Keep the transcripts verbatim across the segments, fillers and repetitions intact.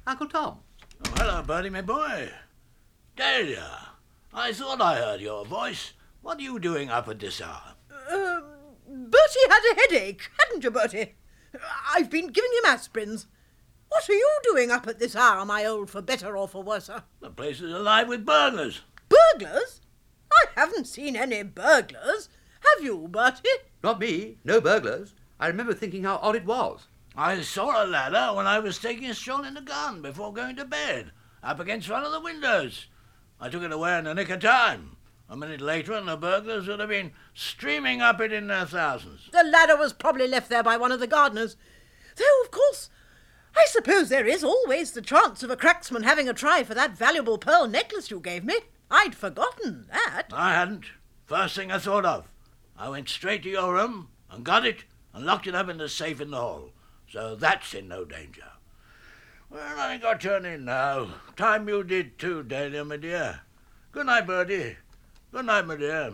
Uncle Tom. Oh, hello, Bertie, my boy. Dahlia, I thought I heard your voice. What are you doing up at this hour? Uh, Bertie had a headache, hadn't you, Bertie? I've been giving him aspirins. What are you doing up at this hour, my old for better or for worse? The place is alive with burglars. Burglars? I haven't seen any burglars. Have you, Bertie? Not me. No burglars. I remember thinking how odd it was. I saw a ladder when I was taking a stroll in the garden before going to bed, up against one of the windows. I took it away in the nick of time. A minute later and the burglars would have been streaming up it in their thousands. The ladder was probably left there by one of the gardeners. Though, of course, I suppose there is always the chance of a cracksman having a try for that valuable pearl necklace you gave me. I'd forgotten that. I hadn't. First thing I thought of. I went straight to your room and got it and locked it up in the safe in the hall. So that's in no danger. Well, I think I'll turn in now. Time you did too, Dahlia, my dear. Good night, Bertie. Good night, my dear.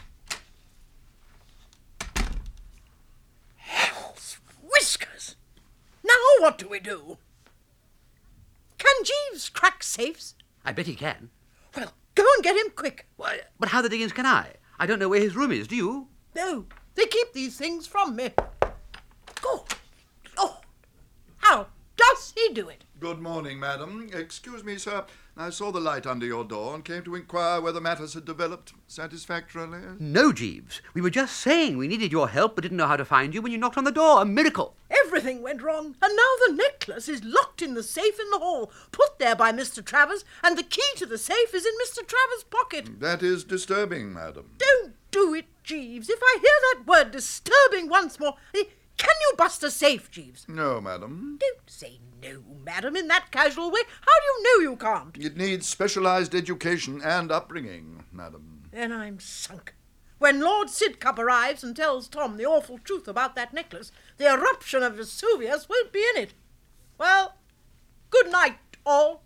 Hell's whiskers! Now what do we do? Can Jeeves crack safes? I bet he can. Well, go and get him quick. Why, but how the diggins can I? I don't know where his room is, do you? No, they keep these things from me. Good Lord! How does he do it? Good morning, madam. Excuse me, sir. I saw the light under your door and came to inquire whether matters had developed satisfactorily. No, Jeeves. We were just saying we needed your help but didn't know how to find you when you knocked on the door. A miracle. Everything went wrong, and now the necklace is locked in the safe in the hall, put there by Mister Travers, and the key to the safe is in Mister Travers' pocket. That is disturbing, madam. Don't do it, Jeeves. If I hear that word disturbing once more... Can you bust a safe, Jeeves? No, madam. Don't say no, madam, in that casual way. How do you know you can't? It needs specialised education and upbringing, madam. Then I'm sunk. When Lord Sidcup arrives and tells Tom the awful truth about that necklace, the eruption of Vesuvius won't be in it. Well, good night, all.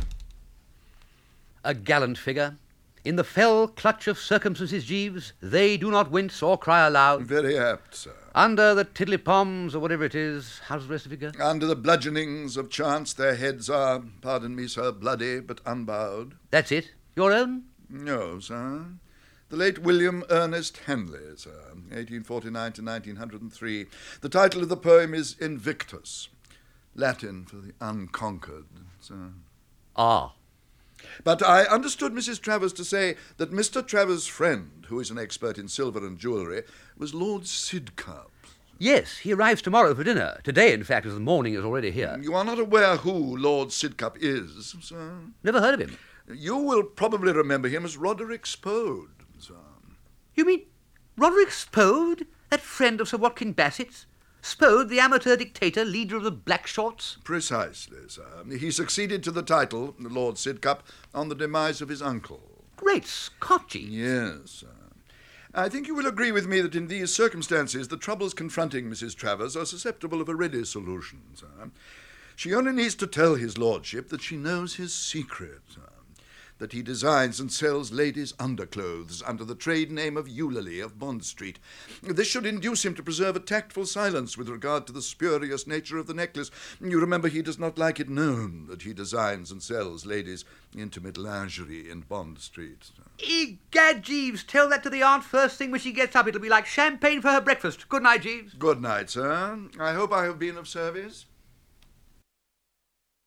A gallant figure. In the fell clutch of circumstances, Jeeves, they do not wince or cry aloud. Very apt, sir. Under the tiddly-poms, or whatever it is, how's the rest of it go? Under the bludgeonings of chance, their heads are, pardon me, sir, bloody but unbowed. That's it? Your own? No, sir. The late William Ernest Henley, sir, eighteen forty-nine to nineteen oh three. The title of the poem is Invictus, Latin for the unconquered, sir. Ah. But I understood Missus Travers to say that Mister Travers' friend, who is an expert in silver and jewellery, was Lord Sidcup. Yes, he arrives tomorrow for dinner. Today, in fact, as the morning is already here. You are not aware who Lord Sidcup is, sir? Never heard of him. You will probably remember him as Roderick Spode, sir. You mean Roderick Spode? That friend of Sir Watkin Bassett's? Spode, the amateur dictator, leader of the Black Shorts? Precisely, sir. He succeeded to the title, Lord Sidcup, on the demise of his uncle. Great Scott, Jeeves. Yes, sir. I think you will agree with me that in these circumstances the troubles confronting Missus Travers are susceptible of a ready solution, sir. She only needs to tell his lordship that she knows his secret, sir. That he designs and sells ladies' underclothes under the trade name of Eulalie of Bond Street. This should induce him to preserve a tactful silence with regard to the spurious nature of the necklace. You remember he does not like it known that he designs and sells ladies' intimate lingerie in Bond Street. Egad, Jeeves, tell that to the aunt first thing when she gets up. It'll be like champagne for her breakfast. Good night, Jeeves. Good night, sir. I hope I have been of service.